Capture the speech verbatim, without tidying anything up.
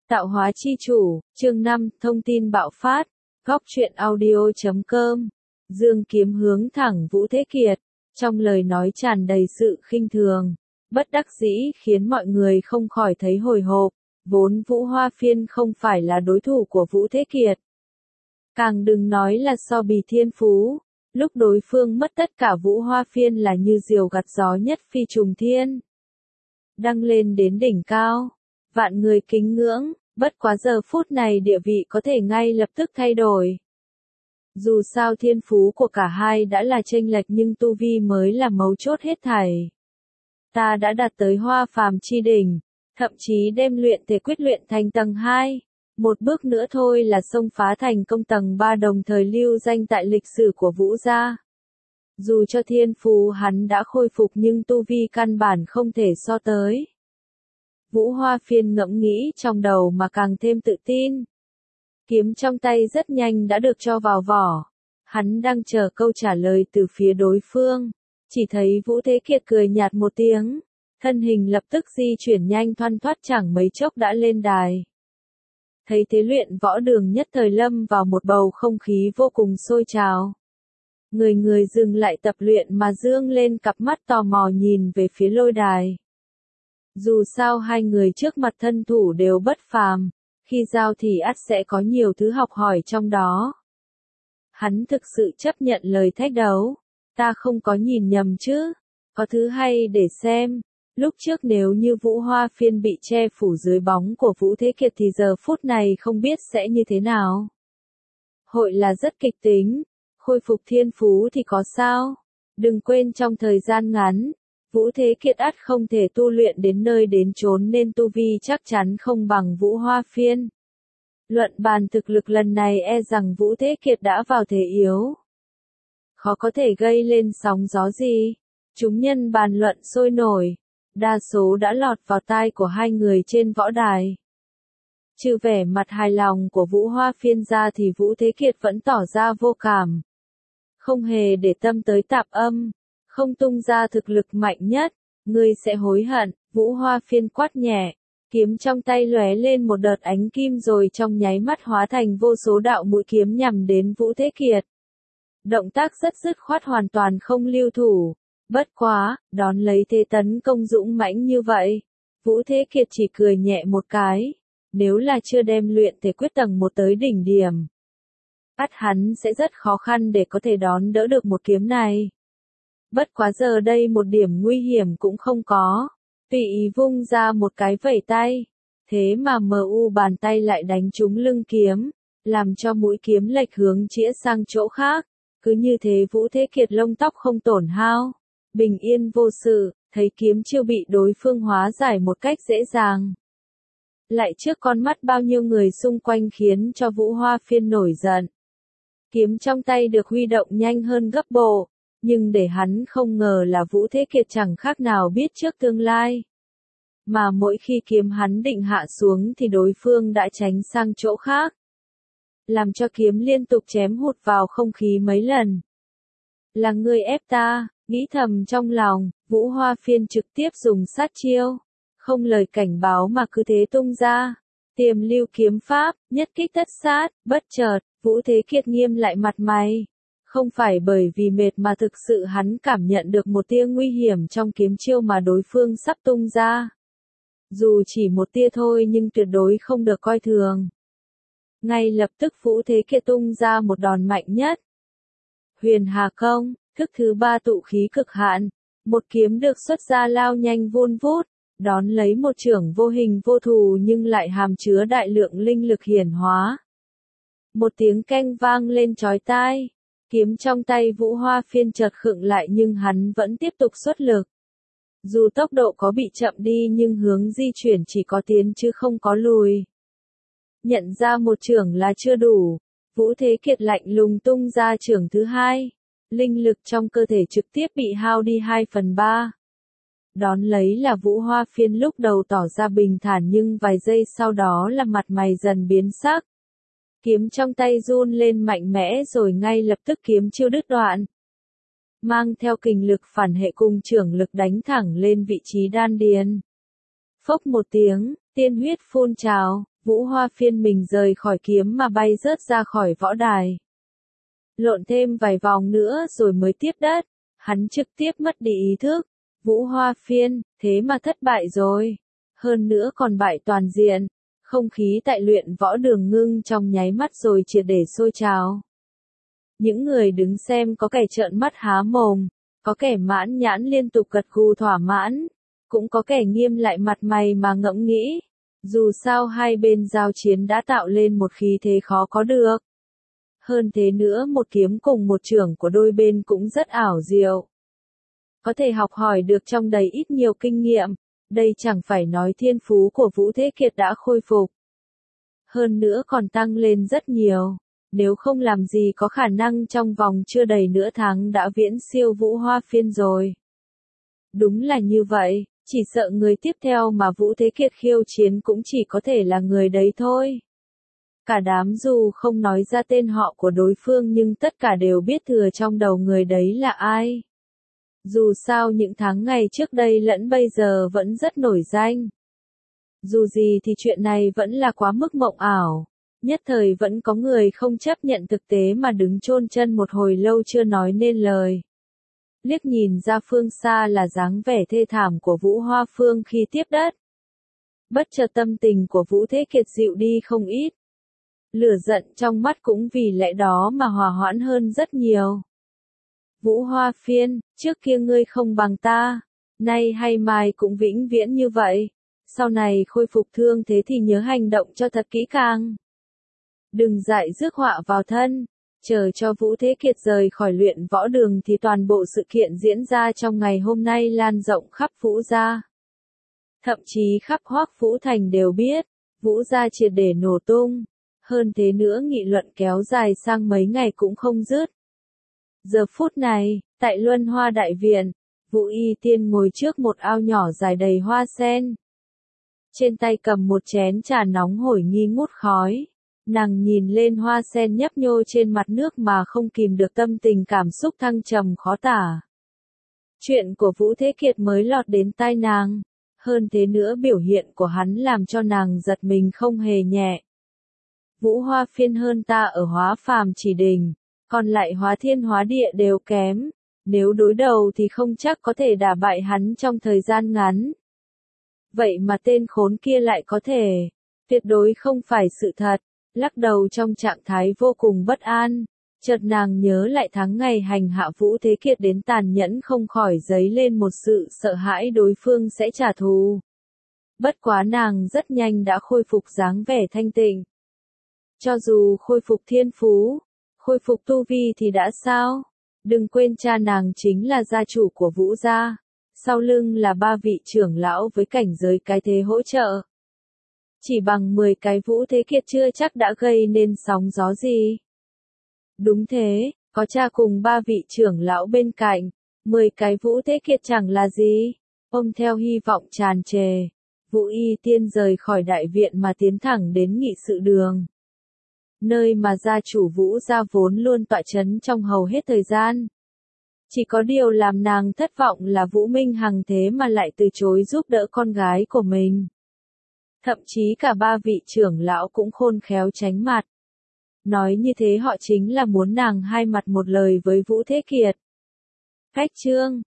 Tạo hóa chi chủ, chương năm, thông tin bạo phát, góc truyện audio chấm com. Dương kiếm hướng thẳng Vũ Thế Kiệt, trong lời nói tràn đầy sự khinh thường, bất đắc dĩ khiến mọi người không khỏi thấy hồi hộp, vốn Vũ Hoa Phiên không phải là đối thủ của Vũ Thế Kiệt. Càng đừng nói là so bì thiên phú, lúc đối phương mất tất cả Vũ Hoa Phiên là như diều gặt gió nhất phi trùng thiên. Đăng lên đến đỉnh cao, vạn người kính ngưỡng, bất quá giờ phút này địa vị có thể ngay lập tức thay đổi. Dù sao thiên phú của cả hai đã là chênh lệch nhưng tu vi mới là mấu chốt hết thảy. Ta đã đạt tới Hoa Phàm chi đỉnh, thậm chí đem luyện thể quyết luyện thành tầng hai. Một bước nữa thôi là xông phá thành công tầng ba đồng thời lưu danh tại lịch sử của Vũ gia. Dù cho thiên phú hắn đã khôi phục nhưng tu vi căn bản không thể so tới. Vũ Hoa Phiên ngẫm nghĩ trong đầu mà càng thêm tự tin. Kiếm trong tay rất nhanh đã được cho vào vỏ. Hắn đang chờ câu trả lời từ phía đối phương. Chỉ thấy Vũ Thế Kiệt cười nhạt một tiếng. Thân hình lập tức di chuyển nhanh thoăn thoắt chẳng mấy chốc đã lên đài. Thấy thế luyện võ đường nhất thời lâm vào một bầu không khí vô cùng sôi trào. Người người dừng lại tập luyện mà dương lên cặp mắt tò mò nhìn về phía lôi đài. Dù sao hai người trước mặt thân thủ đều bất phàm, khi giao thì ắt sẽ có nhiều thứ học hỏi trong đó. Hắn thực sự chấp nhận lời thách đấu, ta không có nhìn nhầm chứ, có thứ hay để xem. Lúc trước nếu như Vũ Hoa Phiên bị che phủ dưới bóng của Vũ Thế Kiệt thì giờ phút này không biết sẽ như thế nào. Hội là rất kịch tính, khôi phục thiên phú thì có sao? Đừng quên trong thời gian ngắn, Vũ Thế Kiệt ắt không thể tu luyện đến nơi đến chốn nên tu vi chắc chắn không bằng Vũ Hoa Phiên. Luận bàn thực lực lần này e rằng Vũ Thế Kiệt đã vào thế yếu. Khó có thể gây lên sóng gió gì. Chúng nhân bàn luận sôi nổi. Đa số đã lọt vào tai của hai người trên võ đài. Trừ vẻ mặt hài lòng của Vũ Hoa Phiên ra thì Vũ Thế Kiệt vẫn tỏ ra vô cảm. Không hề để tâm tới tạp âm. Không tung ra thực lực mạnh nhất, ngươi sẽ hối hận. Vũ Hoa Phiên quát nhẹ, kiếm trong tay lóe lên một đợt ánh kim rồi trong nháy mắt hóa thành vô số đạo mũi kiếm nhằm đến Vũ Thế Kiệt. Động tác rất dứt khoát hoàn toàn không lưu thủ. Bất quá, đón lấy thế tấn công dũng mãnh như vậy. Vũ Thế Kiệt chỉ cười nhẹ một cái. Nếu là chưa đem luyện thể quyết tầng một tới đỉnh điểm, ắt hắn sẽ rất khó khăn để có thể đón đỡ được một kiếm này. Bất quá giờ đây một điểm nguy hiểm cũng không có. Tùy ý vung ra một cái vẩy tay. Thế mà mờ u bàn tay lại đánh trúng lưng kiếm. Làm cho mũi kiếm lệch hướng chĩa sang chỗ khác. Cứ như thế Vũ Thế Kiệt lông tóc không tổn hao. Bình yên vô sự, thấy kiếm chiêu bị đối phương hóa giải một cách dễ dàng. Lại trước con mắt bao nhiêu người xung quanh khiến cho Vũ Hoa Phiên nổi giận. Kiếm trong tay được huy động nhanh hơn gấp bộ. Nhưng để hắn không ngờ là Vũ Thế Kiệt chẳng khác nào biết trước tương lai. Mà mỗi khi kiếm hắn định hạ xuống thì đối phương đã tránh sang chỗ khác. Làm cho kiếm liên tục chém hụt vào không khí mấy lần. Là ngươi ép ta, nghĩ thầm trong lòng, Vũ Hoa Phiên trực tiếp dùng sát chiêu. Không lời cảnh báo mà cứ thế tung ra. Tiềm lưu kiếm pháp, nhất kích tất sát, bất chợt, Vũ Thế Kiệt nghiêm lại mặt mày. Không phải bởi vì mệt mà thực sự hắn cảm nhận được một tia nguy hiểm trong kiếm chiêu mà đối phương sắp tung ra. Dù chỉ một tia thôi nhưng tuyệt đối không được coi thường. Ngay lập tức Vũ Thế Kiệt tung ra một đòn mạnh nhất. Huyền Hà Công, thức thứ ba tụ khí cực hạn. Một kiếm được xuất ra lao nhanh vun vút, đón lấy một chưởng vô hình vô thù nhưng lại hàm chứa đại lượng linh lực hiển hóa. Một tiếng keng vang lên chói tai. Kiếm trong tay Vũ Hoa Phiên chợt khựng lại nhưng hắn vẫn tiếp tục xuất lực. Dù tốc độ có bị chậm đi nhưng hướng di chuyển chỉ có tiến chứ không có lùi. Nhận ra một chưởng là chưa đủ, Vũ Thế Kiệt lạnh lùng tung ra chưởng thứ hai. Linh lực trong cơ thể trực tiếp bị hao đi hai phần ba. Đón lấy là Vũ Hoa Phiên lúc đầu tỏ ra bình thản nhưng vài giây sau đó là mặt mày dần biến sắc. Kiếm trong tay run lên mạnh mẽ rồi ngay lập tức kiếm chiêu đứt đoạn. Mang theo kình lực phản hệ cùng chưởng lực đánh thẳng lên vị trí đan điền. Phốc một tiếng, tiên huyết phun trào, Vũ Hoa Phiên mình rời khỏi kiếm mà bay rớt ra khỏi võ đài. Lộn thêm vài vòng nữa rồi mới tiếp đất, hắn trực tiếp mất đi ý thức. Vũ Hoa Phiên, thế mà thất bại rồi. Hơn nữa còn bại toàn diện. Không khí tại luyện võ đường ngưng trong nháy mắt rồi triệt để sôi trào. Những người đứng xem có kẻ trợn mắt há mồm, có kẻ mãn nhãn liên tục gật gù thỏa mãn, cũng có kẻ nghiêm lại mặt mày mà ngẫm nghĩ. Dù sao hai bên giao chiến đã tạo lên một khí thế khó có được. Hơn thế nữa một kiếm cùng một chưởng của đôi bên cũng rất ảo diệu. Có thể học hỏi được trong đầy ít nhiều kinh nghiệm, đây chẳng phải nói thiên phú của Vũ Thế Kiệt đã khôi phục. Hơn nữa còn tăng lên rất nhiều, nếu không làm gì có khả năng trong vòng chưa đầy nửa tháng đã viễn siêu Vũ Hoa Phiên rồi. Đúng là như vậy, chỉ sợ người tiếp theo mà Vũ Thế Kiệt khiêu chiến cũng chỉ có thể là người đấy thôi. Cả đám dù không nói ra tên họ của đối phương nhưng tất cả đều biết thừa trong đầu người đấy là ai. Dù sao những tháng ngày trước đây lẫn bây giờ vẫn rất nổi danh. Dù gì thì chuyện này vẫn là quá mức mộng ảo. Nhất thời vẫn có người không chấp nhận thực tế mà đứng chôn chân một hồi lâu chưa nói nên lời. Liếc nhìn ra phương xa là dáng vẻ thê thảm của Vũ Hoa Phương khi tiếp đất. Bất chợt tâm tình của Vũ Thế Kiệt dịu đi không ít. Lửa giận trong mắt cũng vì lẽ đó mà hòa hoãn hơn rất nhiều. Vũ Hoa Phiên, trước kia ngươi không bằng ta, nay hay mai cũng vĩnh viễn như vậy. Sau này khôi phục thương thế thì nhớ hành động cho thật kỹ càng. Đừng dại rước họa vào thân. Chờ cho Vũ Thế Kiệt rời khỏi luyện võ đường thì toàn bộ sự kiện diễn ra trong ngày hôm nay lan rộng khắp Vũ gia. Thậm chí khắp Hoắc Vũ Thành đều biết, Vũ gia triệt để nổ tung. Hơn thế nữa nghị luận kéo dài sang mấy ngày cũng không dứt. Giờ phút này, tại Luân Hoa Đại Viện, Vũ Y Tiên ngồi trước một ao nhỏ dài đầy hoa sen. Trên tay cầm một chén trà nóng hổi nghi ngút khói. Nàng nhìn lên hoa sen nhấp nhô trên mặt nước mà không kìm được tâm tình cảm xúc thăng trầm khó tả. Chuyện của Vũ Thế Kiệt mới lọt đến tai nàng. Hơn thế nữa biểu hiện của hắn làm cho nàng giật mình không hề nhẹ. Vũ Hoa Phiên hơn ta ở hóa phàm chỉ đỉnh, còn lại hóa thiên hóa địa đều kém. Nếu đối đầu thì không chắc có thể đả bại hắn trong thời gian ngắn. Vậy mà tên khốn kia lại có thể. Tuyệt đối không phải sự thật. Lắc đầu trong trạng thái vô cùng bất an, chợt nàng nhớ lại tháng ngày hành hạ Vũ Thế Kiệt đến tàn nhẫn không khỏi dấy lên một sự sợ hãi đối phương sẽ trả thù. Bất quá nàng rất nhanh đã khôi phục dáng vẻ thanh tịnh. Cho dù khôi phục thiên phú, khôi phục tu vi thì đã sao? Đừng quên cha nàng chính là gia chủ của Vũ gia, sau lưng là ba vị trưởng lão với cảnh giới cái thế hỗ trợ. Chỉ bằng mười cái Vũ Thế Kiệt chưa chắc đã gây nên sóng gió gì. Đúng thế, có cha cùng ba vị trưởng lão bên cạnh, mười cái Vũ Thế Kiệt chẳng là gì. Ôm theo hy vọng tràn trề, Vũ Y Tiên rời khỏi đại viện mà tiến thẳng đến nghị sự đường. Nơi mà gia chủ Vũ gia vốn luôn tọa chấn trong hầu hết thời gian. Chỉ có điều làm nàng thất vọng là Vũ Minh Hằng thế mà lại từ chối giúp đỡ con gái của mình. Thậm chí cả ba vị trưởng lão cũng khôn khéo tránh mặt. Nói như thế họ chính là muốn nàng hai mặt một lời với Vũ Thế Kiệt. Cách chương